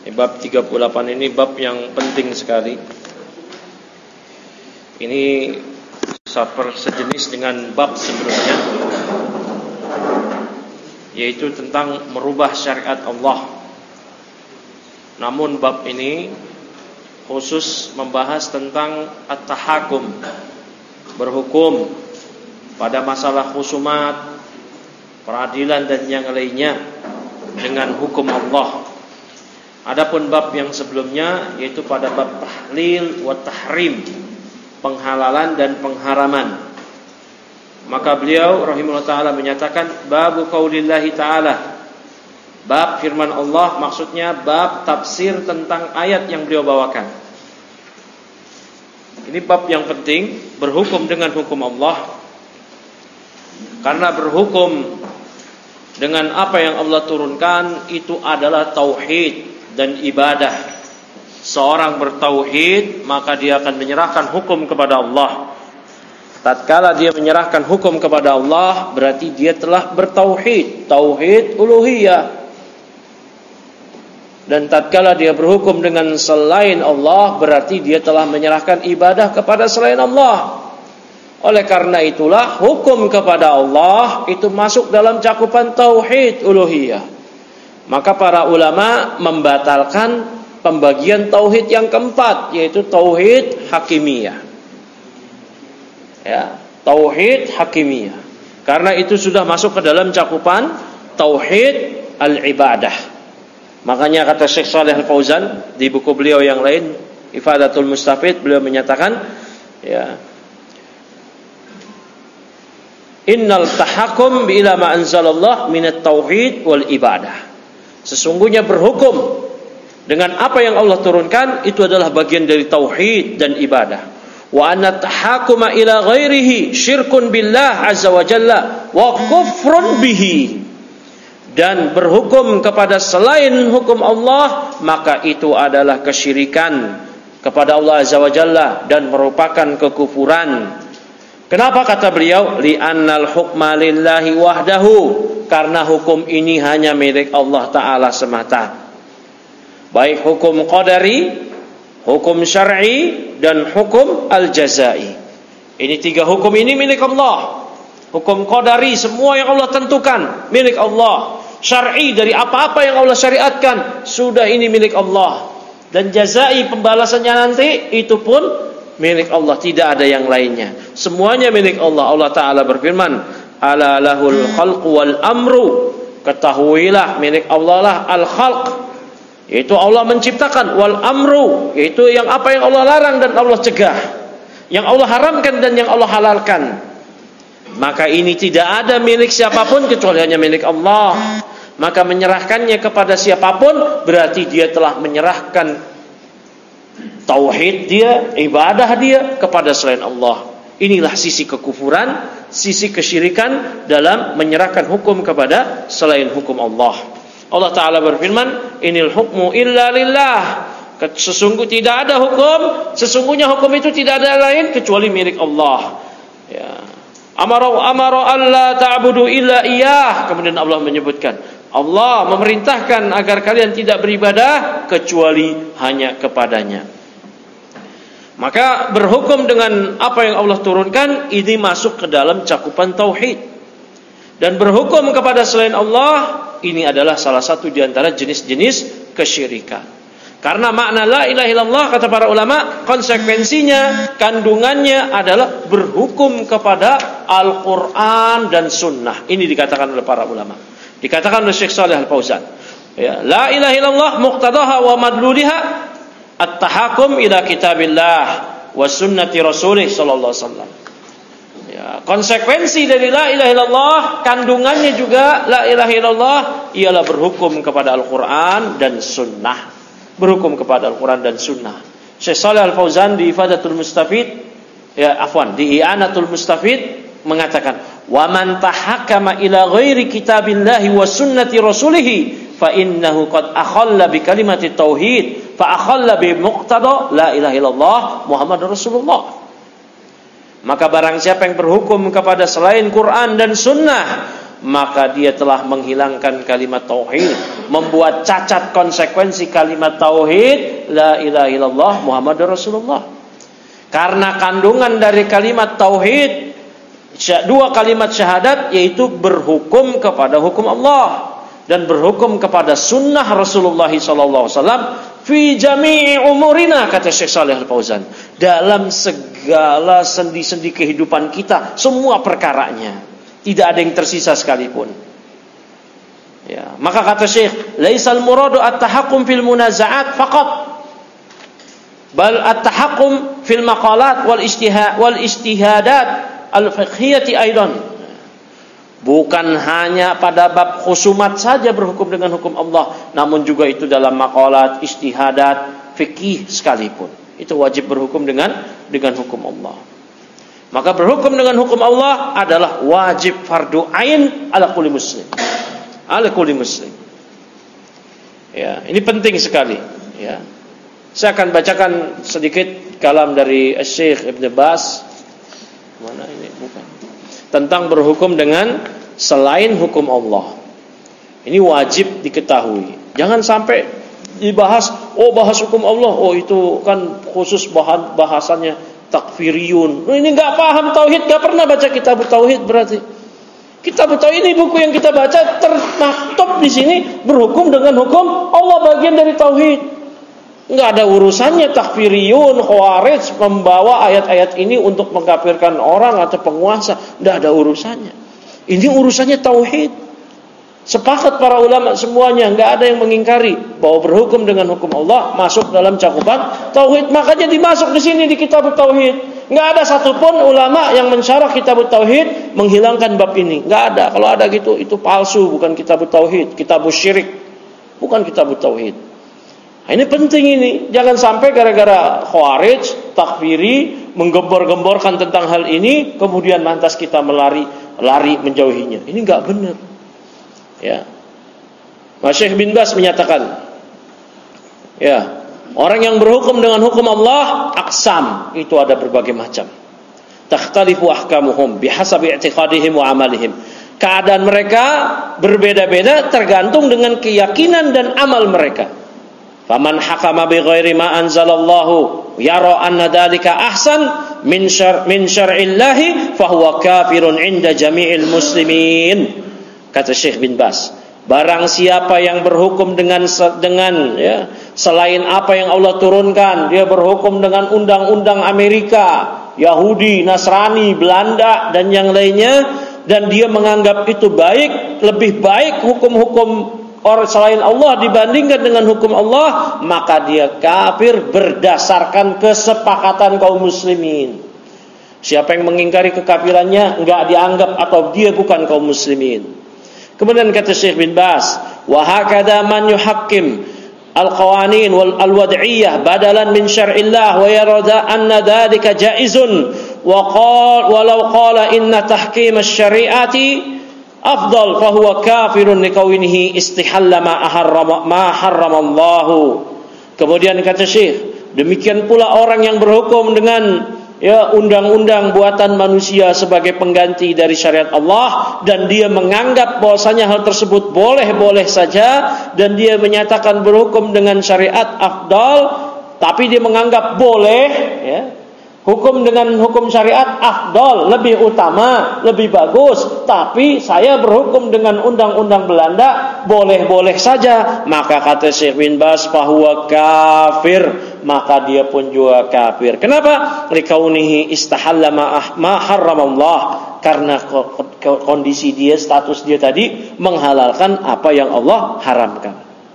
Bab 38 ini bab yang penting sekali. Ini sejenis dengan bab sebelumnya, yaitu tentang merubah syariat Allah. Namun bab ini khusus membahas tentang at-tahakum, berhukum pada masalah khusumat, peradilan dan yang lainnya dengan hukum Allah. Adapun bab yang sebelumnya yaitu pada bab tahlil wa tahrim, penghalalan dan pengharaman. Maka beliau rahimahullah ta'ala menyatakan babu qaulillahi ta'ala, bab firman Allah, maksudnya bab tafsir tentang ayat yang beliau bawakan. Ini bab yang penting, berhukum dengan hukum Allah. Karena berhukum dengan apa yang Allah turunkan itu adalah tauhid dan ibadah. Seorang bertauhid, maka dia akan menyerahkan hukum kepada Allah. Tatkala dia menyerahkan hukum kepada Allah, berarti dia telah bertauhid, tauhid uluhiyah. Dan tatkala dia berhukum dengan selain Allah, berarti dia telah menyerahkan ibadah kepada selain Allah. Oleh karena itulah hukum kepada Allah itu masuk dalam cakupan tauhid uluhiyah. Maka para ulama membatalkan pembagian tauhid yang keempat, yaitu tauhid hakimiyah. Ya, tauhid hakimiyah. Karena itu sudah masuk ke dalam cakupan tauhid al-ibadah. Makanya kata Syekh Shalih Al-Fauzan di buku beliau yang lain, Ifadatul Mustafid, beliau menyatakan, ya, innal tahakum ila ma anzalallah minat tauhid wal ibadah. Sesungguhnya berhukum dengan apa yang Allah turunkan itu adalah bagian dari tauhid dan ibadah. Wa anna tahakuma ila ghairihi syirkun billah azza wa jalla wa kufrun bihi. Dan berhukum kepada selain hukum Allah, maka itu adalah kesyirikan kepada Allah azza wa jalla dan merupakan kekufuran. Kenapa kata beliau? Li'annal hukma lillahi wahdahu. Karena hukum ini hanya milik Allah Ta'ala semata. Baik hukum qadari, hukum syar'i, dan hukum al-jazai. Ini tiga hukum ini milik Allah. Hukum qadari, semua yang Allah tentukan, milik Allah. Syar'i, dari apa-apa yang Allah syariatkan, sudah ini milik Allah. Dan jazai, pembalasannya nanti, itu pun milik Allah, tidak ada yang lainnya. Semuanya milik Allah. Allah Ta'ala berfirman, ala lahul khalq wal amru. Ketahuilah milik Allah lah al-khalq, yaitu Allah menciptakan, wal amru, yaitu yang apa yang Allah larang dan Allah cegah, yang Allah haramkan dan yang Allah halalkan. Maka ini tidak ada milik siapapun kecuali hanya milik Allah. Maka menyerahkannya kepada siapapun berarti dia telah menyerahkan tauhid dia, ibadah dia kepada selain Allah. Inilah sisi kekufuran, sisi kesyirikan dalam menyerahkan hukum kepada selain hukum Allah. Allah Ta'ala berfirman, inil hukmu illa lillah. Sesungguhnya tidak ada hukum, sesungguhnya hukum itu tidak ada lain kecuali milik Allah. Ya. Amara alla ta'budu illa iyyah. Kemudian Allah menyebutkan, Allah memerintahkan agar kalian tidak beribadah kecuali hanya kepadanya. Maka berhukum dengan apa yang Allah turunkan ini masuk ke dalam cakupan tauhid. Dan berhukum kepada selain Allah ini adalah salah satu di antara jenis-jenis kesyirikan. Karena makna la ilaha illallah, kata para ulama, konsekuensinya, kandungannya adalah berhukum kepada Al-Quran dan Sunnah. Ini dikatakan oleh para ulama. Dikatakan oleh Syekh Shalih Al-Fauzan, ya, la ilaha illallah muqtadaha wa madluliha at-tahakum ila kitabillah wa sunnati rasulih sallallahu alaihi wasallam. Ya, konsekuensi dari la ilaha illallah, kandungannya juga la ilaha illallah ialah berhukum kepada Al-Quran dan Sunnah. Berhukum kepada Al-Quran dan Sunnah. Syekh Shalih Al-Fauzan di Ifadatul Mustafid, di I'anatul Mustafid mengatakan, wa man tahakkama ila ghairi kitabillahi wa sunnati rasulih fa innahu qad akhalla bi kalimati tauhid fa akhalla bi muqtada la ilaha illallah Muhammadur Rasulullah. Maka barang siapa yang berhukum kepada selain Quran dan Sunnah, maka dia telah menghilangkan kalimat tauhid, membuat cacat konsekuensi kalimat tauhid la ilaha illallah Muhammadur Rasulullah. Karena kandungan dari kalimat tauhid, dua kalimat syahadat, yaitu berhukum kepada hukum Allah dan berhukum kepada sunnah Rasulullah SAW fi jami'i umurina, kata Syekh Shalih Al-Fauzan, dalam segala sendi-sendi kehidupan kita, semua perkaranya, tidak ada yang tersisa sekalipun. Ya, maka kata Syekh, laisal muradu at-tahakkum fil munaza'at faqat, bal at-tahakkum fil maqalat wal istihadat al-fiqhiyati aidan. Bukan hanya pada bab khusumat saja berhukum dengan hukum Allah, namun juga itu dalam maqalat, istihadat, fikih sekalipun. Itu wajib berhukum dengan hukum Allah. Maka berhukum dengan hukum Allah adalah wajib fardu ain ala kulli muslim. Ala kulli muslim. Ya, ini penting sekali, ya. Saya akan bacakan sedikit kalam dari Syekh Ibn Baz. Mana ini? Bukan. Tentang berhukum dengan selain hukum Allah. Ini wajib diketahui. Jangan sampai dibahas, bahas hukum Allah, itu kan khusus bahasannya takfiriyun. Ini nggak paham tauhid, nggak pernah baca kitab tauhid berarti. Kitab tauhid ini buku yang kita baca termaktub di sini berhukum dengan hukum Allah, bagian dari tauhid. Nggak ada urusannya takfiriyun, khawarij membawa ayat-ayat ini untuk mengkafirkan orang atau penguasa. Nggak ada urusannya. Ini urusannya tauhid. Sepakat para ulama semuanya, nggak ada yang mengingkari bahwa berhukum dengan hukum Allah masuk dalam cakupan tauhid. Makanya dimasuk di sini di kitab tauhid. Nggak ada satupun ulama yang mensyarah kitab tauhid menghilangkan bab ini. Nggak ada. Kalau ada gitu, itu palsu, bukan kitab tauhid, kitab syirik, bukan kitab tauhid. Nah, ini penting ini. Jangan sampai gara-gara khawarij, takfiri, menggembor-gemborkan tentang hal ini, kemudian lantas kita lari menjauhinya. Ini nggak benar. Ya. Syekh bin Baz menyatakan, ya, orang yang berhukum dengan hukum Allah aqsam, itu ada berbagai macam. Takhtalifu ahkamuhum bihasabi i'tiqadihim wa amalihim. Keadaan mereka berbeda-beda tergantung dengan keyakinan dan amal mereka. Faman hakama bi ghairi ma anzalallahu yara anna dzalika ahsan min syar'illahi fahuwa kafirun 'inda jami'il muslimin. Kata Syekh bin Baz, barang siapa yang berhukum dengan ya, selain apa yang Allah turunkan, dia berhukum dengan undang-undang Amerika, Yahudi, Nasrani, Belanda dan yang lainnya, dan dia menganggap itu baik, lebih baik hukum-hukum orang selain Allah dibandingkan dengan hukum Allah, maka dia kafir berdasarkan kesepakatan kaum muslimin. Siapa yang mengingkari kekafirannya enggak dianggap atau dia bukan kaum muslimin. Kemudian kata Syekh bin Baz, wa hakada man yuhakkim al-qawanin wal al-wad'iyyah badalan min syar'illah wa yarada anna dzalika jaizun wa qala walau qala inna tahkim asy-syari'ati afdal fahuwa kafirun liqawinihi istihalla ma harramallahu. Kemudian kata Syekh, demikian pula orang yang berhukum dengan undang-undang buatan manusia sebagai pengganti dari syariat Allah, dan dia menganggap bahwasanya hal tersebut boleh-boleh saja, dan dia menyatakan berhukum dengan syariat afdal, tapi dia menganggap boleh, ya, hukum dengan hukum syariat afdal, lebih utama, lebih bagus, tapi saya berhukum dengan undang-undang Belanda, boleh-boleh saja. Maka kata Syekh bin Baz, fahuwa kafir, maka dia pun juga kafir. Kenapa? Likaunihi istahalla ma harramallah, karena kondisi dia, status dia tadi menghalalkan apa yang Allah haramkan.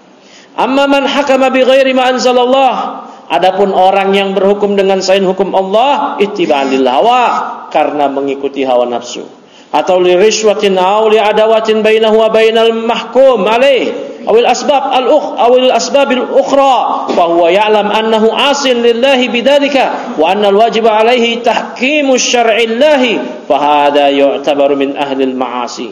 Amma man hakama bi ghairi ma anzalallah, adapun orang yang berhukum dengan selain hukum Allah, ittiba'an lil hawa, karena mengikuti hawa nafsu, atau li rishwatin aw li adawatin bainahu wa bainal mahkum alaih awil asbab awil asbabil ukhra, fa huwa ya'lam annahu asin lillahi bidzalika wa anna al-wajib alaihi tahkimu syar'illahi, fa hadha yu'tabaru min ahli al-ma'asi.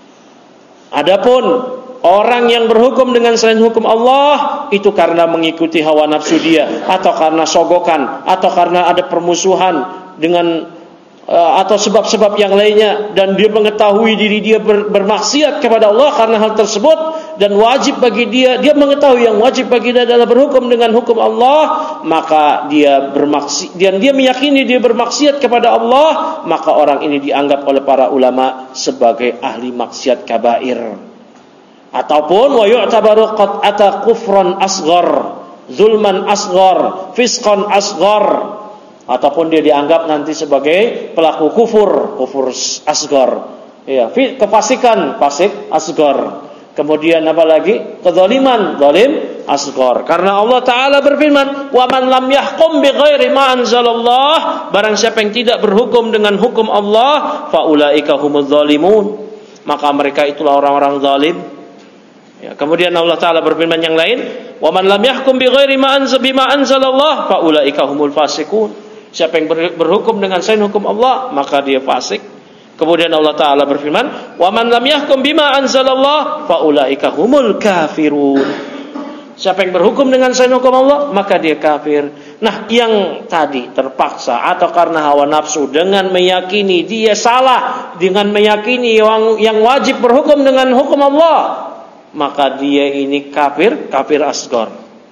Adapun orang yang berhukum dengan selain hukum Allah, itu karena mengikuti hawa nafsu dia, atau karena sogokan, atau karena ada permusuhan dengan atau sebab-sebab yang lainnya, dan dia mengetahui diri dia bermaksiat kepada Allah karena hal tersebut, dan wajib bagi dia mengetahui yang wajib bagi dia adalah berhukum dengan hukum Allah, maka dia bermaksiat dan dia meyakini dia bermaksiat kepada Allah, maka orang ini dianggap oleh para ulama sebagai ahli maksiat kabair. Ataupun wa yu'tabaru qad ata kufran asghar, zulman asghar, fisqan asghar, ataupun dia dianggap nanti sebagai pelaku kufur asghar, ya, kefasikan, fasik asghar. Kemudian apa lagi? Kezaliman, zalim asghar. Karena Allah Ta'ala berfirman, "Wa man lam yahkum bighairi ma anzalallah", barang siapa yang tidak berhukum dengan hukum Allah, fa ulaika humuz zalimun, maka mereka itulah orang-orang zalim. Ya, kemudian Allah Ta'ala berfirman yang lain, "Wa man lam yahkum bighairi ma anzalallah, fa ulaika humul fasiqun", siapa yang berhukum dengan selain hukum Allah, maka dia fasik. Kemudian Allah Ta'ala berfirman, "Wa man lam yahkum bima anzalallah fa ulaika humul kafirun", siapa yang berhukum dengan selain hukum Allah, maka dia kafir. Nah, yang tadi terpaksa atau karena hawa nafsu dengan meyakini dia salah, dengan meyakini yang wajib berhukum dengan hukum Allah, maka dia ini kafir asghar,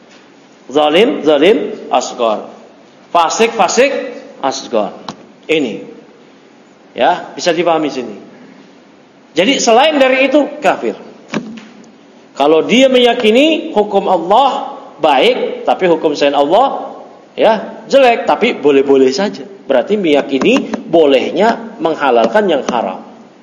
zalim asghar, fasik asghar. Ini ya, bisa dipahami sini. Jadi selain dari itu kafir. Kalau dia meyakini hukum Allah baik, tapi hukum selain Allah ya jelek, tapi boleh-boleh saja, berarti meyakini bolehnya menghalalkan yang haram.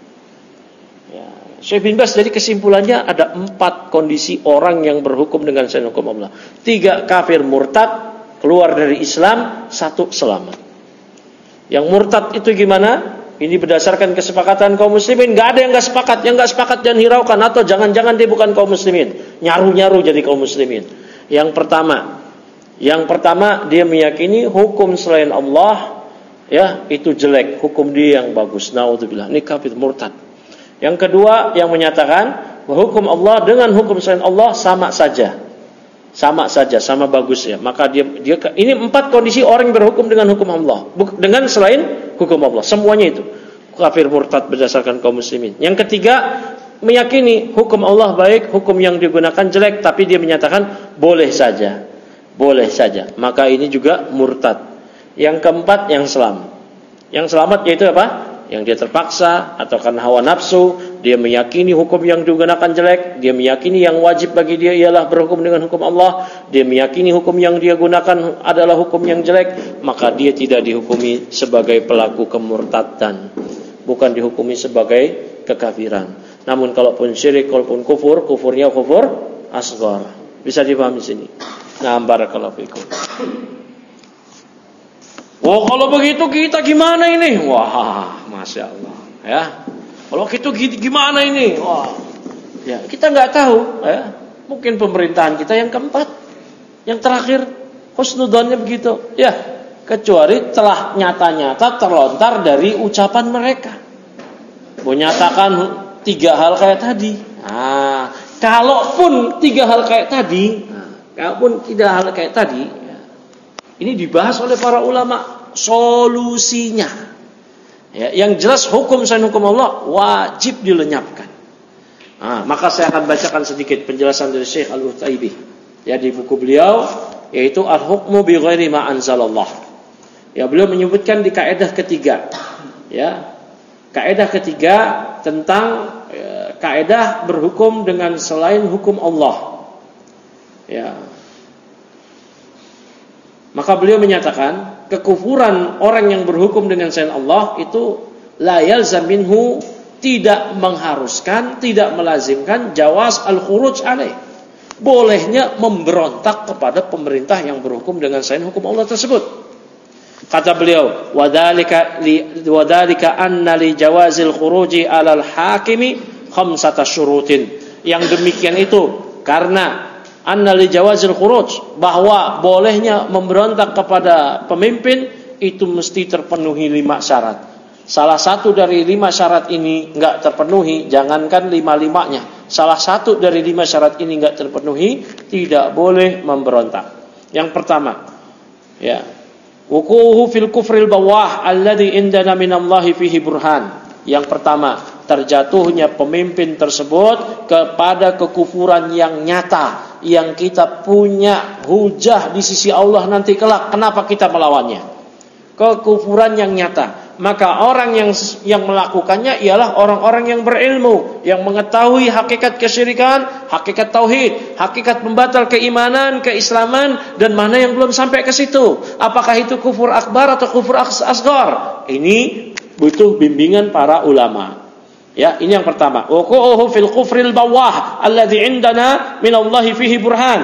Ya, Syekh bin Baz, jadi kesimpulannya ada 4 kondisi orang yang berhukum dengan selain hukum Allah. 3 kafir murtad, keluar dari Islam, 1 selamat. Yang murtad itu gimana? Ini berdasarkan kesepakatan kaum muslimin. Gak ada yang gak sepakat. Yang gak sepakat jangan hiraukan, atau jangan-jangan dia bukan kaum muslimin, nyaru-nyaru jadi kaum muslimin. Yang pertama dia meyakini hukum selain Allah ya itu jelek, hukum dia yang bagus. Naudzubillah, ini kafir murtad. Yang kedua yang menyatakan bahwa hukum Allah dengan hukum selain Allah sama saja, sama bagus ya. Maka dia ini 4 kondisi orang yang berhukum dengan hukum Allah dengan selain hukum Allah. Semuanya itu kafir murtad berdasarkan kaum muslimin. Yang ketiga, meyakini hukum Allah baik, hukum yang digunakan jelek, tapi dia menyatakan boleh saja. Maka ini juga murtad. Yang keempat, yang selamat. Yang selamat yaitu apa? Yang dia terpaksa atau karena hawa nafsu, dia meyakini hukum yang digunakan jelek, dia meyakini yang wajib bagi dia ialah berhukum dengan hukum Allah, dia meyakini hukum yang dia gunakan adalah hukum yang jelek, maka dia tidak dihukumi sebagai pelaku kemurtadan, bukan dihukumi sebagai kekafiran. Namun kalaupun syirik, kalaupun kufur, kufurnya kufur asghar. Bisa dipahami sini. Nah, barakallahu fikum. Wah, kalau begitu kita gimana ini? Wah, masya Allah, ya. Kalau gitu gimana ini? Wah, ya kita nggak tahu, ya. Mungkin pemerintahan kita yang keempat, yang terakhir, husnudzonnya begitu, ya. Kecuali telah nyata-nyata terlontar dari ucapan mereka, menyatakan 3 hal kayak tadi. Nah, kalaupun 3 hal kayak tadi, ya, ini dibahas oleh para ulama solusinya. Ya, yang jelas hukum selain hukum Allah wajib dilenyapkan. Nah, maka saya akan bacakan sedikit penjelasan dari Syekh Al-Utsaibi ya di buku beliau, yaitu Al-Hukmu bi ghairi ma anzalallah. Ya, beliau menyebutkan di kaidah ketiga. Ya. Kaidah ketiga tentang kaidah berhukum dengan selain hukum Allah. Ya. Maka beliau menyatakan kekufuran orang yang berhukum dengan selain Allah itu la yalzam minhu, tidak mengharuskan, tidak melazimkan jawaz al-khuruj alaih, bolehnya memberontak kepada pemerintah yang berhukum dengan selain hukum Allah tersebut. Kata beliau, wadhalika anna li jawazil khuruji alal hakimi khamsata syurutin. Yang demikian itu karena anna li jawazil khuruj, bahwa bolehnya memberontak kepada pemimpin itu mesti terpenuhi 5 syarat. Salah satu dari 5 syarat ini enggak terpenuhi, jangankan 5-5-nya, salah satu dari 5 syarat ini enggak terpenuhi, tidak boleh memberontak. Yang pertama, ya, wuquhu fil kufril bawah alladhi indana minallahi fihi burhan. Yang pertama, terjatuhnya pemimpin tersebut kepada kekufuran yang nyata, yang kita punya hujah di sisi Allah nanti kelak. Kenapa kita melawannya? Kekufuran yang nyata. Maka orang yang melakukannya ialah orang-orang yang berilmu, yang mengetahui hakikat kesyirikan, hakikat tauhid, hakikat pembatal keimanan, keislaman, dan mana yang belum sampai ke situ. Apakah itu kufur akbar atau kufur asghar? Ini butuh bimbingan para ulama. Ya, ini yang pertama. Wuquhu fil kufril bawah alladzi indana minallahi fihi burhan.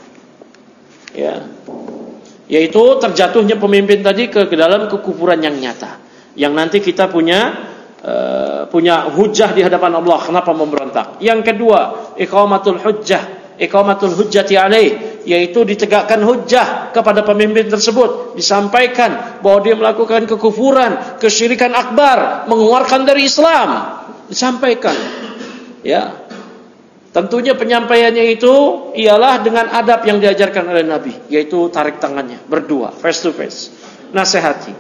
Ya. Yaitu terjatuhnya pemimpin tadi ke dalam kekufuran yang nyata. Yang nanti kita punya hujah di hadapan Allah kenapa memberontak. Yang kedua, iqamatul hujjati alaih, yaitu ditegakkan hujjah kepada pemimpin tersebut, disampaikan bahwa dia melakukan kekufuran, kesyirikan akbar, mengeluarkan dari Islam, disampaikan. Ya. Tentunya penyampaiannya itu ialah dengan adab yang diajarkan oleh Nabi, yaitu tarik tangannya, berdua, face to face, nasihati.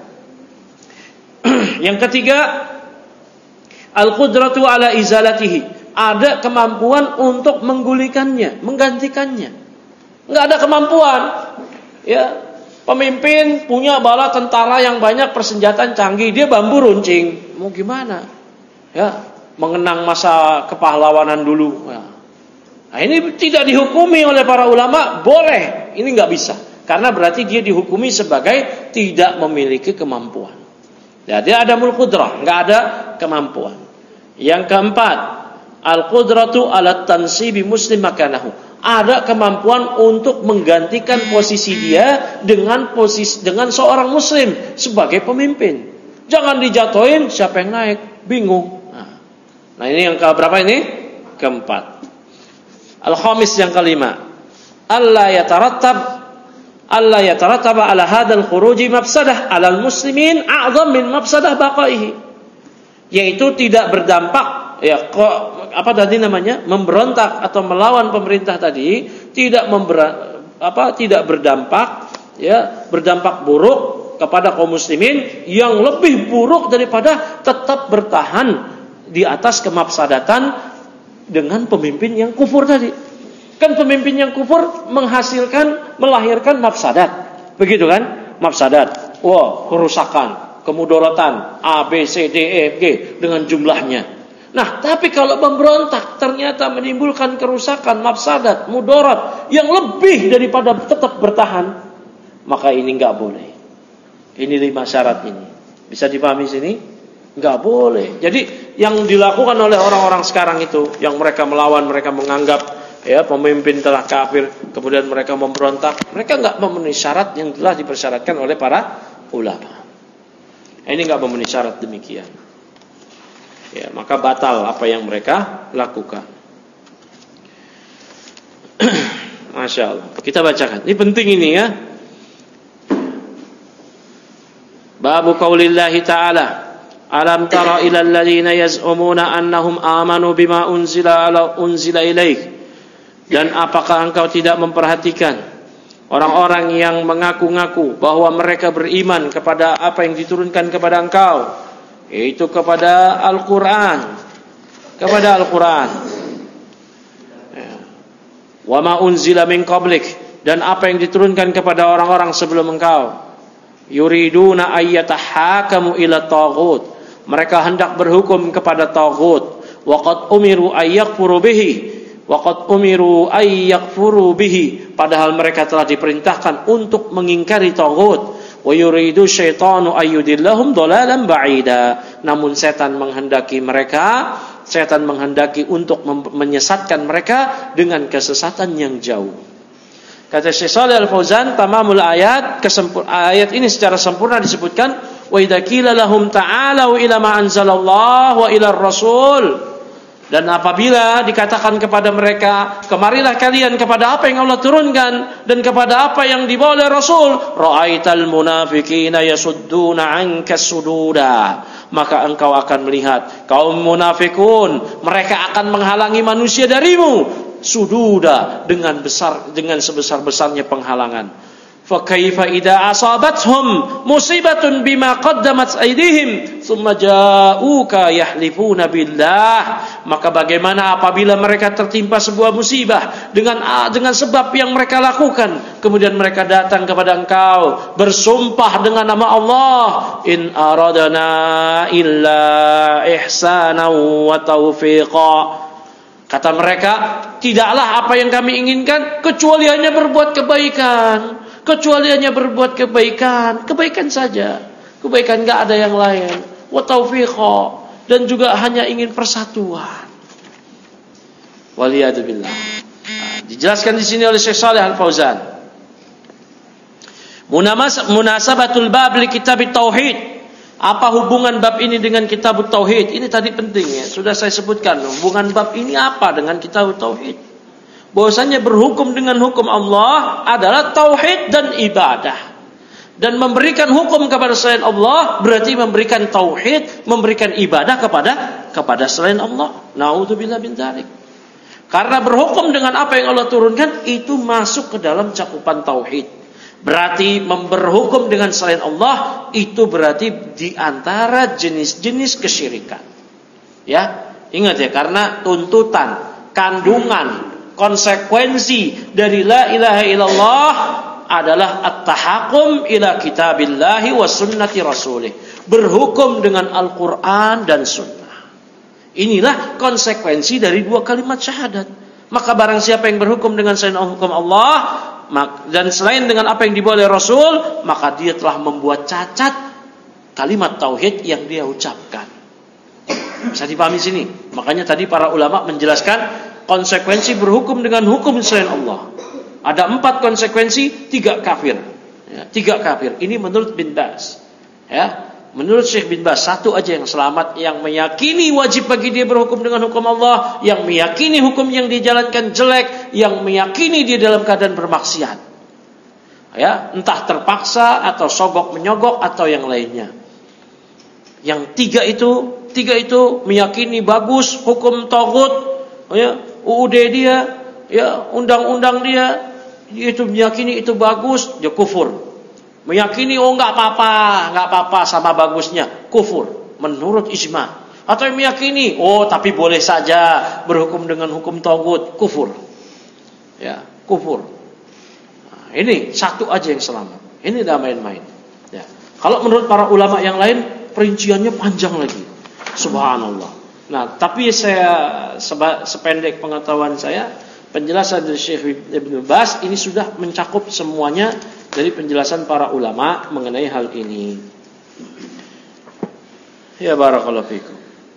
Yang ketiga, al-qudratu ala izalatihi, ada kemampuan untuk menggulingkannya, menggantikannya. Enggak ada kemampuan. Ya, pemimpin punya bala tentara yang banyak, persenjataan canggih, dia bambu runcing. Mau gimana? Ya, mengenang masa kepahlawanan dulu. Ya. Nah, ini tidak dihukumi oleh para ulama, boleh. Ini enggak bisa. Karena berarti dia dihukumi sebagai tidak memiliki kemampuan. Ya, dia ada qudrah, enggak ada kemampuan. Yang keempat, al-qudratu ala tansibi muslim makanahu. Ada kemampuan untuk menggantikan posisi dia dengan seorang muslim sebagai pemimpin. Jangan dijatuhin, siapa yang naik? Bingung. Nah, ini yang keberapa ini? Keempat. Al-khamis, yang kelima, alla yatarattaba ala hadzal khuruji mafsadah 'alal muslimin a'zam min mafsadah baqaihi. Yaitu tidak berdampak, ya, memberontak atau melawan pemerintah tadi tidak berdampak, ya, berdampak buruk kepada kaum muslimin yang lebih buruk daripada tetap bertahan di atas kemafsadatan dengan pemimpin yang kufur tadi. Kan pemimpin yang kufur melahirkan mafsadat. Begitu kan? Mafsadat. Kerusakan, kemudaratan A, B, C, D, E, F, G dengan jumlahnya. Nah, tapi kalau memberontak ternyata menimbulkan kerusakan, mafsadat, mudarat yang lebih daripada tetap bertahan, maka ini enggak boleh. Ini 5 syarat ini. Bisa dipahami sini? Enggak boleh. Jadi yang dilakukan oleh orang-orang sekarang itu, yang mereka melawan, mereka menganggap ya pemimpin telah kafir, kemudian mereka memberontak, mereka enggak memenuhi syarat yang telah dipersyaratkan oleh para ulama. Ini enggak memenuhi syarat demikian. Ya, maka batal apa yang mereka lakukan. Masya Allah. Kita bacakan. Ini penting ini ya. Babu qaulillahi ta'ala, alam tara ila alladziina yaz'umuna annahum amanu bima unzila ilaik. Dan apakah engkau tidak memperhatikan orang-orang yang mengaku-ngaku bahwa mereka beriman kepada apa yang diturunkan kepada engkau, yaitu kepada Al-Quran, wa ma unzila min qablik, dan apa yang diturunkan kepada orang-orang sebelum engkau. Yuriduna ayyatahakamu ila taghut, mereka hendak berhukum kepada taghut. Wa qad umiru ayyakfuru bihi, padahal mereka telah diperintahkan untuk mengingkari taghut. Wa yuridu syaitanu ayyudillahum dhalalan ba'ida, namun setan menghendaki untuk menyesatkan mereka dengan kesesatan yang jauh. Kata Syekh Shalih Al-Fauzan, tamamul ayat, ayat ini secara sempurna disebutkan, wa idza qila lahum ta'alu ila ma anzalallah wa ila ar-rasul. Dan apabila dikatakan kepada mereka, kemarilah kalian kepada apa yang Allah turunkan dan kepada apa yang dibawa oleh Rasul, ra'aital munafiqina yasudduna 'anka sududa, maka engkau akan melihat kaum munafikun, mereka akan menghalangi manusia darimu, sududa, dengan sebesar-besarnya penghalangan. Fa kaifa idza asabathum musibatun bima qaddamat aydihim thumma ja'uka yahlifuna billah. Maka bagaimana apabila mereka tertimpa sebuah musibah dengan sebab yang mereka lakukan, kemudian mereka datang kepada engkau bersumpah dengan nama Allah, in aradana illa ihsana wa taufiqa. Kata mereka, tidaklah apa yang kami inginkan kecuali hanya berbuat kebaikan. Kecuali hanya berbuat kebaikan saja. Kebaikan enggak ada yang lain. Wa taufiqa, dan juga hanya ingin persatuan. Waliyadzubillah. Dijelaskan di sini oleh Syekh Shalih Al-Fauzan. Munasabatul bab li kitab tauhid. Apa hubungan bab ini dengan kitab tauhid? Ini tadi penting ya, sudah saya sebutkan. Hubungan bab ini apa dengan kitab tauhid? Bahwasanya berhukum dengan hukum Allah adalah tauhid dan ibadah. Dan memberikan hukum kepada selain Allah berarti memberikan tauhid, memberikan ibadah kepada selain Allah. Nauzubillah min dzalik. Karena berhukum dengan apa yang Allah turunkan itu masuk ke dalam cakupan tauhid. Berarti berhukum dengan selain Allah itu berarti di antara jenis-jenis kesyirikan. Ya, ingat ya, karena tuntutan, kandungan, konsekuensi dari la ilaha illallah adalah at-tahakum ila kitabillahi wa sunnati rasulih. Berhukum dengan Al-Quran dan sunnah. Inilah konsekuensi dari dua kalimat syahadat. Maka barang siapa yang berhukum dengan selain hukum Allah dan selain dengan apa yang dibawa oleh Rasul, maka dia telah membuat cacat kalimat tauhid yang dia ucapkan. Bisa dipahami sini. Makanya tadi para ulama menjelaskan konsekuensi berhukum dengan hukum selain Allah. Ada 4 konsekuensi, 3 kafir. Ya, 3 kafir. Ini menurut bin Baz. Ya, menurut Syekh bin Baz, 1 aja yang selamat, yang meyakini wajib bagi dia berhukum dengan hukum Allah, yang meyakini hukum yang dijalankan jelek, yang meyakini dia dalam keadaan bermaksiat. Ya, entah terpaksa atau sogok menyogok atau yang lainnya. Yang 3 itu meyakini bagus hukum taghut, ya, UUD dia, ya, undang-undang dia, itu meyakini itu bagus, dia kufur. Meyakini enggak apa-apa sama bagusnya, kufur menurut ijma. Atau yang meyakini tapi boleh saja berhukum dengan hukum taghut, kufur. Ya, kufur. Nah, ini 1 aja yang selamat. Ini dah main-main. Ya. Kalau menurut para ulama yang lain perinciannya panjang lagi. Subhanallah. Nah, tapi saya sependek pengetahuan saya, penjelasan dari Syekh Ibn Baz ini sudah mencakup semuanya dari penjelasan para ulama mengenai hal ini. Ya barakallahu fikum.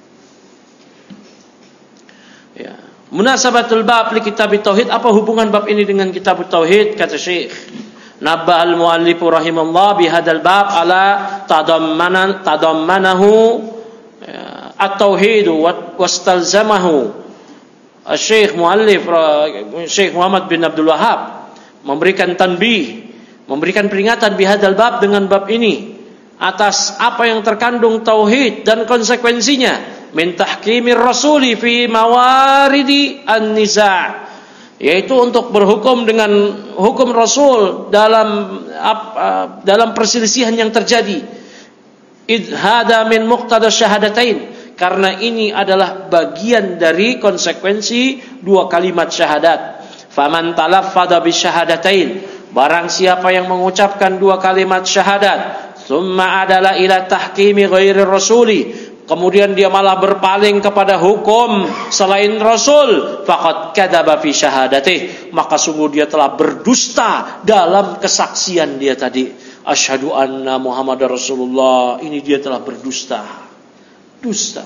Ya, munasabatul bab li kitab tauhid. Apa hubungan bab ini dengan kitab tauhid? Kata Syekh, Nabbah al-muallif rahimahullah bihadzal bab ala tadammanahu at-tauhid wastalzamahu. Syekh muallif Syekh Muhammad bin Abdul Wahhab memberikan tanbih, memberikan peringatan bihadzal bab dengan bab ini atas apa yang terkandung tauhid dan konsekuensinya min tahkimir rasuli fi mawaridi an-niza', yaitu untuk berhukum dengan hukum Rasul dalam perselisihan yang terjadi. Idh hada min muqtada syahadatain, karena ini adalah bagian dari konsekuensi 2 kalimat syahadat. Faman talaffadha bisyahadatain, barang siapa yang mengucapkan 2 kalimat syahadat, summa adalah ila tahkimi ghairi rasuli, kemudian dia malah berpaling kepada hukum selain Rasul, faqad kadzaba fi syahadatih, maka sungguh dia telah berdusta dalam kesaksian dia tadi. Asyhadu anna Muhammadar Rasulullah, ini dia telah berdusta. Dusta.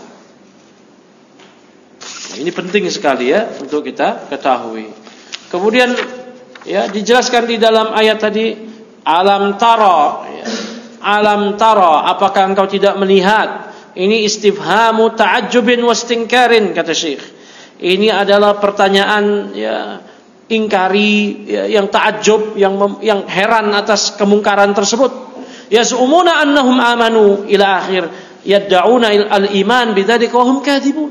Nah, ini penting sekali ya untuk kita ketahui. Kemudian ya dijelaskan di dalam ayat tadi, alam tara, ya. Alam tara, apakah engkau tidak melihat? Ini istifhamu ta'ajjubin wastingkarin, kata Syekh. Ini adalah pertanyaan ya ingkari, ya, yang ta'ajjub, yang heran atas kemungkaran tersebut. Yaz'umuna annahum amanu ila akhir, yad'una al-iman bidzalika wa hum kadzibun.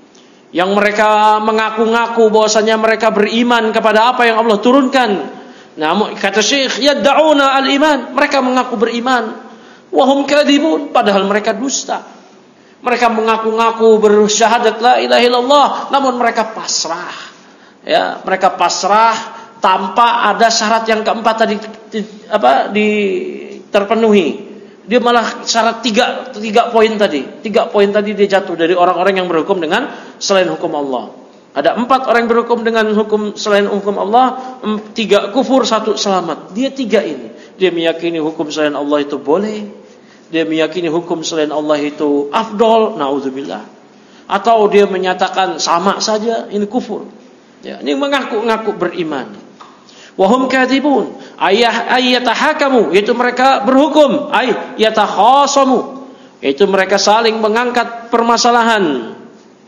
Yang mereka mengaku-ngaku bahwasanya mereka beriman kepada apa yang Allah turunkan, Namun kata Syekh, yad'una al-iman, mereka mengaku beriman, wa hum kadhibun, padahal mereka dusta. Mereka mengaku-ngaku bersyahadat la ilaha illallah, namun mereka pasrah. Ya, mereka pasrah tanpa ada syarat yang keempat tadi terpenuhi. Dia malah syarat tiga poin tadi. 3 poin tadi dia jatuh dari orang-orang yang berhukum dengan selain hukum Allah. Ada 4 orang yang berhukum dengan hukum selain hukum Allah, 3 kufur, 1 selamat. Dia 3 ini. Dia meyakini hukum selain Allah itu boleh. Dia meyakini hukum selain Allah itu afdol, naudzubillah. Atau dia menyatakan sama saja, ini kufur. Ya, ini mengaku-ngaku beriman. Wahum kadhibun, ayatahakamu, yaitu mereka berhukum, yatakhasamu, yaitu mereka saling mengangkat permasalahan.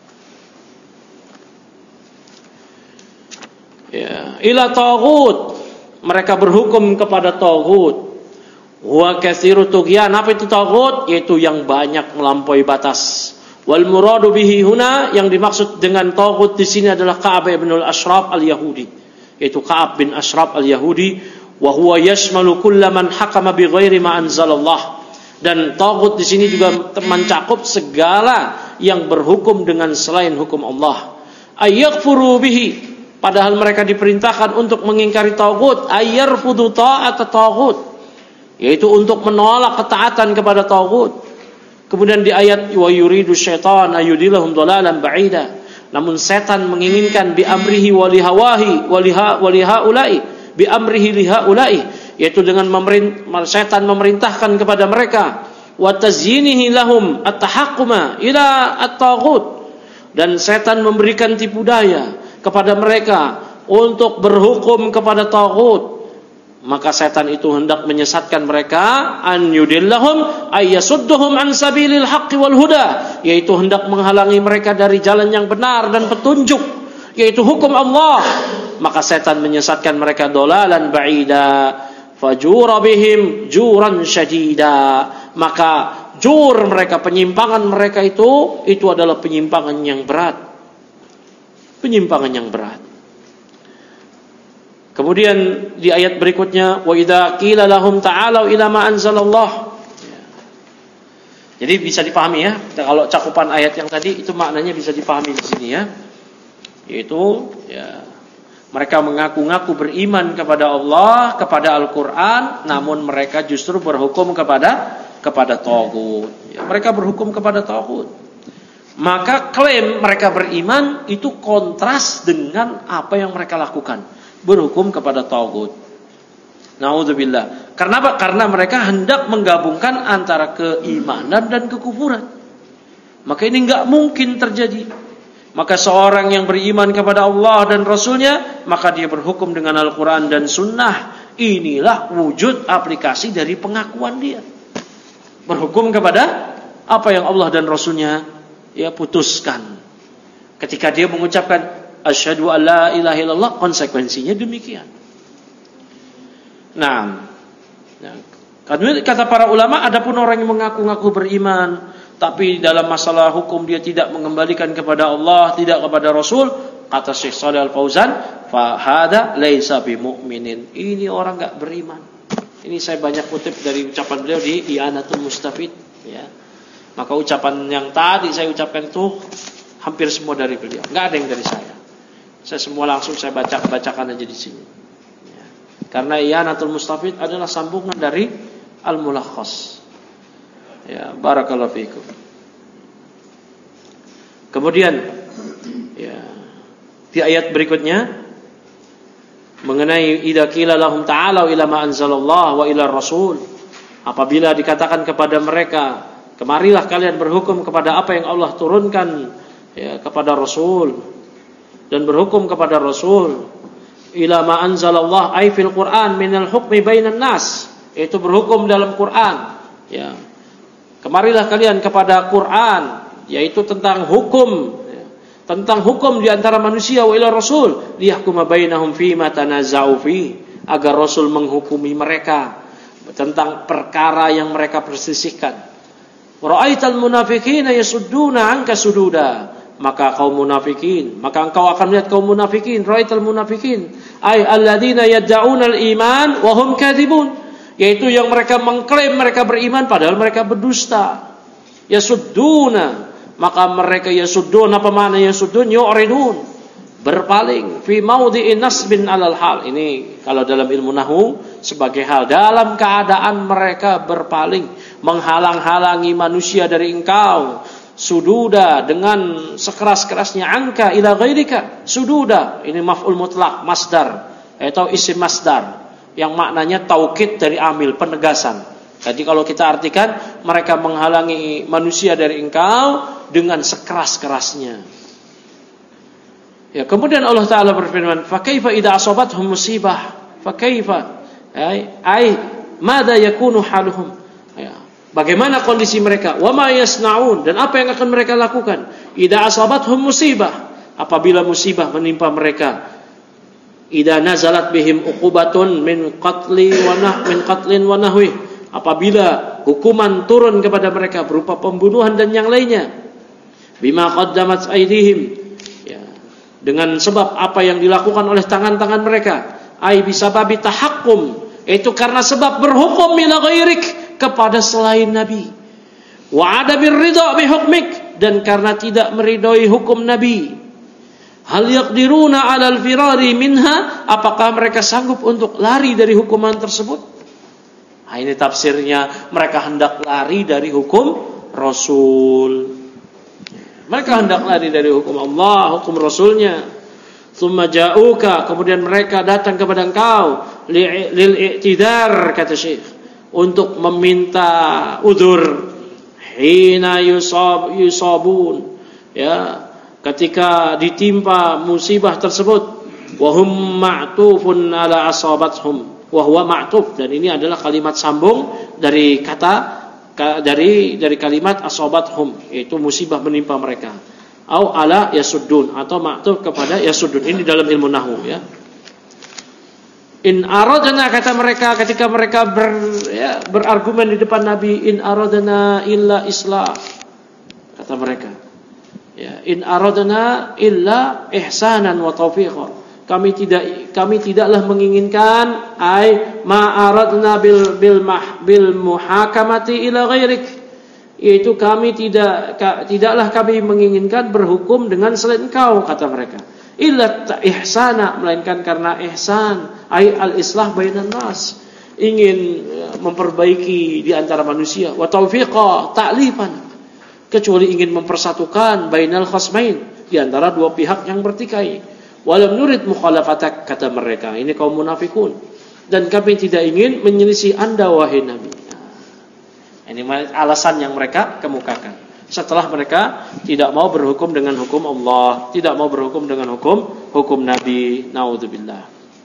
Ya, ila taghut, mereka berhukum kepada taghut. Wa katsiru tughyan, apa itu taghut? Yaitu yang banyak melampaui batas. Wal muradu bihi huna, yang dimaksud dengan taghut di sini adalah Ka'ab bin al-Ashraf al-Yahudi, yaitu Ka'ab bin Ashraf al-Yahudi, wa huwa yashmalu kullaman hakama bighairi ma anzalallah. Dan taghut di sini juga mencakup segala yang berhukum dengan selain hukum Allah. Ayyakfuru bihi, padahal mereka diperintahkan untuk mengingkari taghut, ayyarfudu ta'at taghut, yaitu untuk menolak ketaatan kepada taghut. Kemudian di ayat wa yuridu syaitan ayudillahum dhalalan ba'ida, namun setan menginginkan bi amrihi wa lihawahi wa lihaulai, bi amrihi lihaulai, yaitu dengan setan memerintahkan kepada mereka, wa tazyinihi lahum at-tahaqquma ila at-taghut, dan setan memberikan tipu daya kepada mereka untuk berhukum kepada taghut. Maka setan itu hendak menyesatkan mereka, an yudillahum ayyasudduhum an sabilil haqqi wal huda, yaitu hendak menghalangi mereka dari jalan yang benar dan petunjuk, yaitu hukum Allah. Maka setan menyesatkan mereka dolalan ba'ida, fajura bihim juran syadida, maka jur mereka, penyimpangan mereka itu adalah penyimpangan yang berat. Penyimpangan yang berat. Kemudian di ayat berikutnya, wa idza qila lahum ta'alu ila ma anzalallah. Jadi bisa dipahami ya, kalau cakupan ayat yang tadi itu maknanya bisa dipahami di sini ya. Yaitu ya, mereka mengaku-ngaku beriman kepada Allah, kepada Al-Qur'an, namun mereka justru berhukum kepada taghut. Ya, mereka berhukum kepada taghut. Maka klaim mereka beriman itu kontras dengan apa yang mereka lakukan, berhukum kepada taghut. Naudzubillah. Karena apa? Karena mereka hendak menggabungkan antara keimanan dan kekufuran. Maka ini enggak mungkin terjadi. Maka seorang yang beriman kepada Allah dan Rasulnya, maka dia berhukum dengan Al-Quran dan Sunnah. Inilah wujud aplikasi dari pengakuan dia. Berhukum kepada apa yang Allah dan Rasulnya ya putuskan. Ketika dia mengucapkan asyhadu an la ilaha illallah, konsekuensinya demikian. Nah, kata para ulama, adapun orang yang mengaku-ngaku beriman, tapi dalam masalah hukum dia tidak mengembalikan kepada Allah, tidak kepada Rasul, kata Syekh Shalih Al-Fauzan, fa hada laisa bimu'minin. Ini orang enggak beriman. Ini saya banyak kutip dari ucapan beliau di I'anatul Mustafid ya. Maka ucapan yang tadi saya ucapkan itu hampir semua dari beliau, enggak ada yang dari saya. Saya semua langsung saya bacakan aja di sini. Ya. Karena I'anatul Mustafid adalah sambungan dari Al-Mulakhas. Ya, barakallahu fiikum. Kemudian ya, di ayat berikutnya mengenai idza qila lahum ta'alu ila ma anzalallah wa ila rasul, apabila dikatakan kepada mereka, kemarilah kalian berhukum kepada apa yang Allah turunkan ya, kepada Rasul, dan berhukum kepada Rasul, ila ma anzalallah ay fil Quran minal hukmi bainan nas, yaitu berhukum dalam Quran ya. Kemarilah kalian kepada Quran, yaitu tentang hukum di antara manusia, wa ila rasul liyahkuma bainahum fima tanazza'u fi, agar Rasul menghukumi mereka tentang perkara yang mereka perselisihkan. Ra'aital munafiqina yasudduna 'anka sududa, maka engkau akan melihat kaum munafikin, ra'aital munafikin ay alladzina yad'una al-iman wa hum kadzibun, yaitu yang mereka mengklaim mereka beriman padahal mereka berdusta. Yasudduna, maka mereka yasuddun, apa makna yasuddun? Yu'ridun, berpaling, fi maudhi'in nasbin 'alal hal. Ini kalau dalam ilmu nahwu sebagai hal, dalam keadaan mereka berpaling, menghalang-halangi manusia dari engkau. Sududa, dengan sekeras-kerasnya, angka ila ghairika. Sududa, ini maf'ul mutlak, masdar atau isim masdar yang maknanya taukid dari amil, penegasan. Jadi kalau kita artikan, mereka menghalangi manusia dari engkau dengan sekeras-kerasnya. Ya, kemudian Allah Ta'ala berfirman, fa kaifa idza asabathum musibah, fa kaifa ay madza yakunu haluhum. Ya, bagaimana kondisi mereka? Wa ma yasnaun, dan apa yang akan mereka lakukan? Idza asabathum musibah, apabila musibah menimpa mereka. Idza nazalat bihim uqubatun min qatlin wa nahwi, apabila hukuman turun kepada mereka berupa pembunuhan dan yang lainnya. Bima qaddamat aydihim, ya, dengan sebab apa yang dilakukan oleh tangan-tangan mereka. Ai bisababi tahakkum, itu karena sebab berhukum ila ghairik, kepada selain Nabi. Wa adamir ridha bi hukmik, dan karena tidak meridhoi hukum Nabi. Hal yaqdiruna 'alal firari minha, apakah mereka sanggup untuk lari dari hukuman tersebut? Nah, ini tafsirnya, mereka hendak lari dari hukum Rasul. Mereka hendak lari dari hukum Allah, hukum Rasulnya. Tsumma ja'uka, kemudian mereka datang kepada engkau lil i'tidar, kata Syekh, untuk meminta udzur. Hina yusabun, ya, ketika ditimpa musibah tersebut. Wa hum ma'tufun ala asabathum, wa huwa ma'tuf, dan ini adalah kalimat sambung dari kata dari kalimat asabathum, yaitu musibah menimpa mereka. Au ala yasuddun, atau ma'tuf kepada yasuddun. Ini dalam ilmu nahwu, ya. In aradna, kata mereka ketika mereka berargumen di depan Nabi, in aradna illa islah, kata mereka. Ya, in aradna illa ihsanan wa taufiqan. Kami tidaklah menginginkan ma aradna bil muhakamati ila ghairik, yaitu tidaklah kami menginginkan berhukum dengan selain engkau, kata mereka. Illa ihsana, melainkan karena ihsan, al islah bainan nas, ingin memperbaiki di antara manusia, wa taufiqa ta'lifan, kecuali ingin mempersatukan bainal khasmain, di antara dua pihak yang bertikai. Walam nurid mukhalafatak, kata mereka, ini kaum munafikun, dan kami tidak ingin menyelisih Anda wahai Nabi. Ini alasan yang mereka kemukakan setelah mereka tidak mau berhukum dengan hukum Allah, tidak mau berhukum dengan hukum Nabi. Naudzubillah.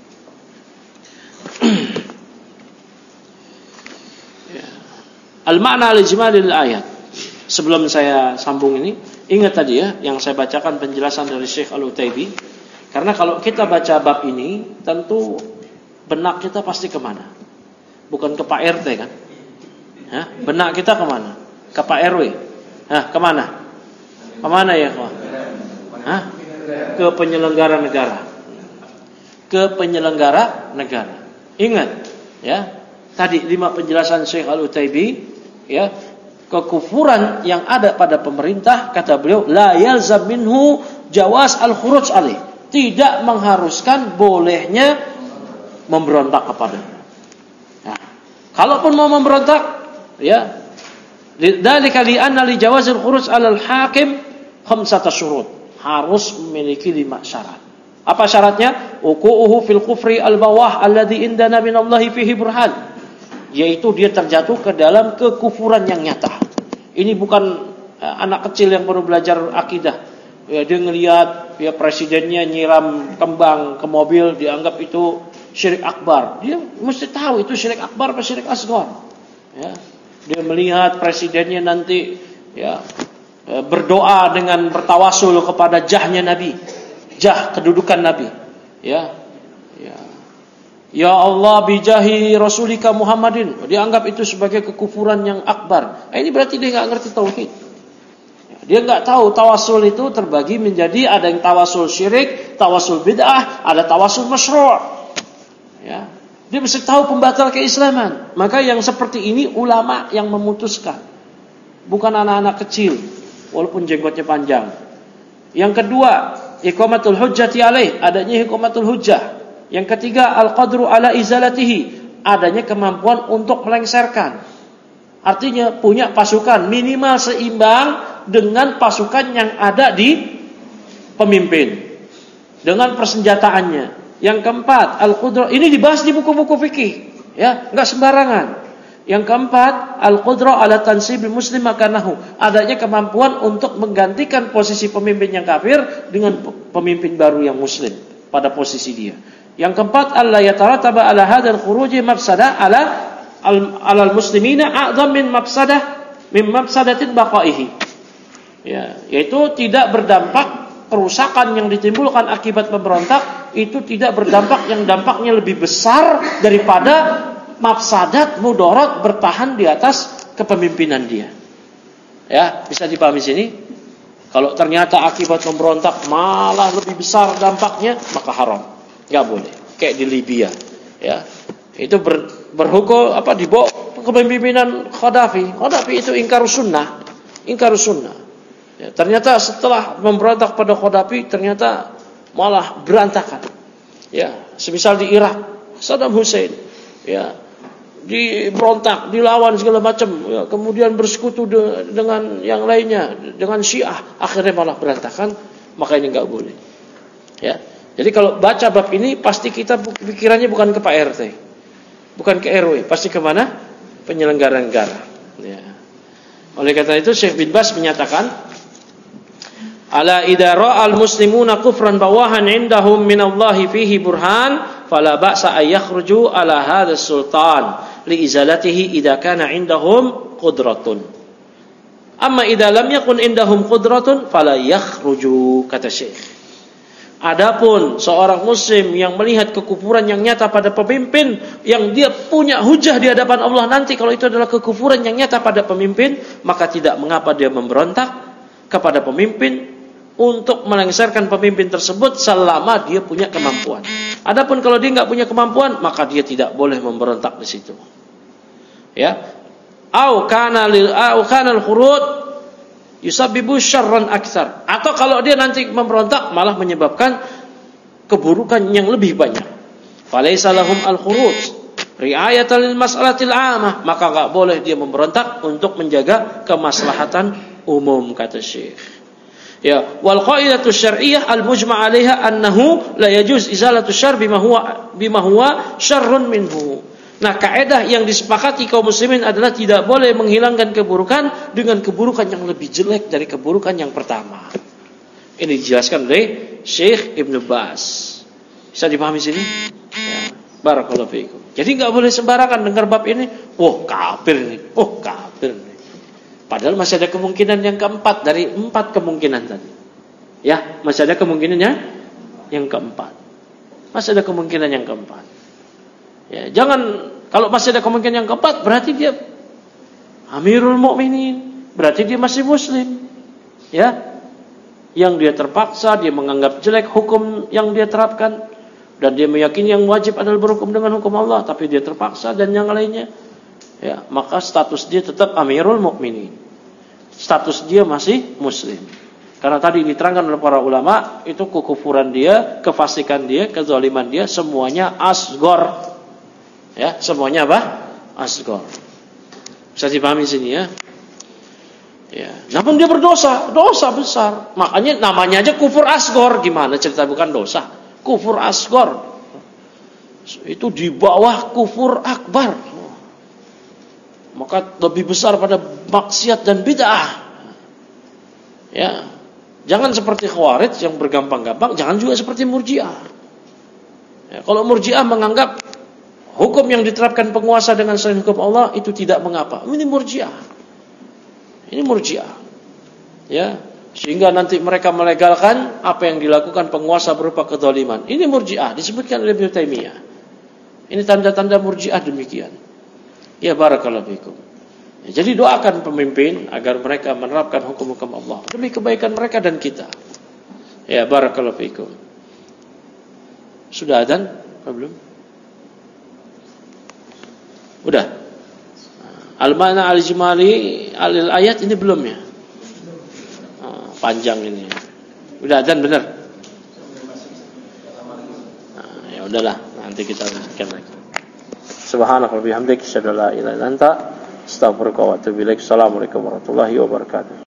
Al-ma'na al-ijmalil ayat. Sebelum saya sambung ini, ingat tadi ya yang saya bacakan penjelasan dari Syekh Al-Utsaibi. Karena kalau kita baca bab ini, tentu benak kita pasti kemana? Bukan ke Pak RT kan? Hah? Benak kita kemana? Ke Pak RW? Hah? Kemana? Kemana ya? Hah? Ke penyelenggara negara. Ke penyelenggara negara. Ingat ya, tadi 5 penjelasan Syekh Al-Utsaibi, ya, kekufuran yang ada pada pemerintah, kata beliau, la yalzam minhu jawaz al-khuruj alaih, tidak mengharuskan bolehnya memberontak kepadanya. Nah, kalaupun mau memberontak, ya, dzalika li anna li jawazil khuruj 'alal hakim khamsata syurut, harus memiliki 5 syarat. Apa syaratnya? Uquuhu fil kufri al-bawah alladhi indana minallahi fihi burhan, yaitu dia terjatuh ke dalam kekufuran yang nyata. Ini bukan anak kecil yang baru belajar akidah. Ya, dia ngelihat ya presidennya nyiram kembang ke mobil, dianggap itu syirik akbar. Dia mesti tahu itu syirik akbar atau syirik asghar. Ya, dia melihat presidennya nanti ya berdoa dengan bertawasul kepada jahnya Nabi, jah kedudukan Nabi. Ya. Ya Allah bijahi rasulika Muhammadin. Dianggap itu sebagai kekufuran yang akbar. Ini berarti dia enggak ngerti tauhid. Dia enggak tahu tawasul itu terbagi menjadi ada yang tawasul syirik, tawasul bid'ah, ada tawasul masyru'. Ya. Dia mesti tahu pembatal keislaman. Maka yang seperti ini ulama yang memutuskan, bukan anak-anak kecil walaupun jenggotnya panjang. Yang kedua, iqamatul hujjati alaih, adanya iqamatul hujjah. Yang ketiga, al-qadru ala izalatihi, adanya kemampuan untuk melengsarkan. Artinya punya pasukan minimal seimbang dengan pasukan yang ada di pemimpin, dengan persenjataannya. Yang keempat, al-qudrah, ini dibahas di buku-buku fikih, ya, enggak sembarangan. Yang keempat, al-qudrah ala tansibil muslim makanahu, adanya kemampuan untuk menggantikan posisi pemimpin yang kafir dengan pemimpin baru yang muslim pada posisi dia. Yang keempat, alla yatarataba ala hadzal khuruji mafsadah ala al-muslimina a'zam min mafsadatin baqaihi. Ya, yaitu tidak berdampak kerusakan yang ditimbulkan akibat pemberontak itu tidak berdampak yang dampaknya lebih besar daripada mafsadat mudarat bertahan di atas kepemimpinan dia. Ya, bisa dipahami sini? Kalau ternyata akibat pemberontak malah lebih besar dampaknya, maka haram. Enggak boleh. Kayak di Libya, ya. Itu berhukum di bawah kepemimpinan Qaddafi. Qaddafi itu ingkarus sunnah. Ya, ternyata setelah memberontak pada Qaddafi ternyata malah berantakan. Ya, semisal di Irak, Saddam Hussein, ya, diberontak, dilawan segala macam, ya, kemudian bersekutu dengan yang lainnya, dengan Syiah, akhirnya malah berantakan. Maka ini enggak boleh. Ya. Jadi kalau baca bab ini pasti kita pikirannya bukan ke Pak RT, bukan ke RW, pasti ke mana? Penyelenggara negara. Ya. Oleh karena itu Syekh bin Baz menyatakan, ala idza ra'al muslimuna kufran bawahan indahum minallahi fihi burhan fala ba'sa ay yakhruju ala hadzal sultan li izalatihi idza kana indahum qudratun. Amma idza lam yakun indahum qudratun fala yakhruju, kata Syekh. Adapun seorang muslim yang melihat kekufuran yang nyata pada pemimpin, yang dia punya hujah di hadapan Allah nanti kalau itu adalah kekufuran yang nyata pada pemimpin, maka tidak mengapa dia memberontak kepada pemimpin untuk melengsarkan pemimpin tersebut selama dia punya kemampuan. Adapun kalau dia enggak punya kemampuan, maka dia tidak boleh memberontak di situ. Ya. Au kana al-khurud yusabbibu syarran aktsar, atau kalau dia nanti memberontak malah menyebabkan keburukan yang lebih banyak. Falaisa lahum al-khuruj ri'ayatan lil mas'alatil 'amah, maka enggak boleh dia memberontak untuk menjaga kemaslahatan umum, kata Syekh. Ya, wal qaidatu syar'iyyah al-mujma' 'alaiha annahu la yajuz izalatu syarr bima huwa syarrun minhu. Nah, kaidah yang disepakati kaum muslimin adalah tidak boleh menghilangkan keburukan dengan keburukan yang lebih jelek dari keburukan yang pertama. Ini dijelaskan oleh Syekh Ibn Baz. Bisa dipahami sini? Ya, barakallahu fiikum. Jadi enggak boleh sembarangan dengar bab ini, kafir ini. Kafir ini. Padahal masih ada kemungkinan yang keempat dari 4 kemungkinan tadi. Ya, masih ada kemungkinannya yang keempat. Masih ada kemungkinan yang keempat. Ya, jangan, kalau masih ada kemungkinan yang keempat berarti dia Amirul Mukminin, berarti dia masih muslim. Ya. Yang dia terpaksa, dia menganggap jelek hukum yang dia terapkan dan dia meyakini yang wajib adalah berhukum dengan hukum Allah, tapi dia terpaksa dan yang lainnya. Ya, maka status dia tetap Amirul Mukminin. Status dia masih muslim. Karena tadi diterangkan oleh para ulama, itu kekufuran dia, kefasikan dia, kezaliman dia semuanya asghar. Ya, semuanya apa? Asghar. Bisa dipahami sini ya. Ya, namun dia berdosa, dosa besar. Makanya namanya aja kufur asghar. Gimana cerita bukan dosa? Kufur asghar. Itu di bawah kufur akbar. Maka lebih besar pada maksiat dan bid'ah. Ya. Jangan seperti Khawarij yang bergampang-gampang, jangan juga seperti Murji'ah. Ya, kalau Murji'ah menganggap hukum yang diterapkan penguasa dengan selain hukum Allah itu tidak mengapa. Ini Murji'ah. Ini Murji'ah. Ya, sehingga nanti mereka melegalkan apa yang dilakukan penguasa berupa kezaliman. Ini Murji'ah, disebutkan oleh Ibnu Taimiyah. Ini tanda-tanda Murji'ah demikian. Ya, barakallahu fikum. Ya, jadi doakan pemimpin agar mereka menerapkan hukum-hukum Allah demi kebaikan mereka dan kita. Ya, barakallahu fikum. Sudah adzan? Belum? Udah. Al-Ma'na al-Ijmali al-ayat ini belum ya? Panjang ini. Udah adzan benar? Ya udahlah, nanti kita lanjutkan lagi. Subhanaka wa bihamdika asyhadu an la ilaha illa anta astaghfiruka wa atubu ilaik. Assalamualaikum warahmatullahi wabarakatuh.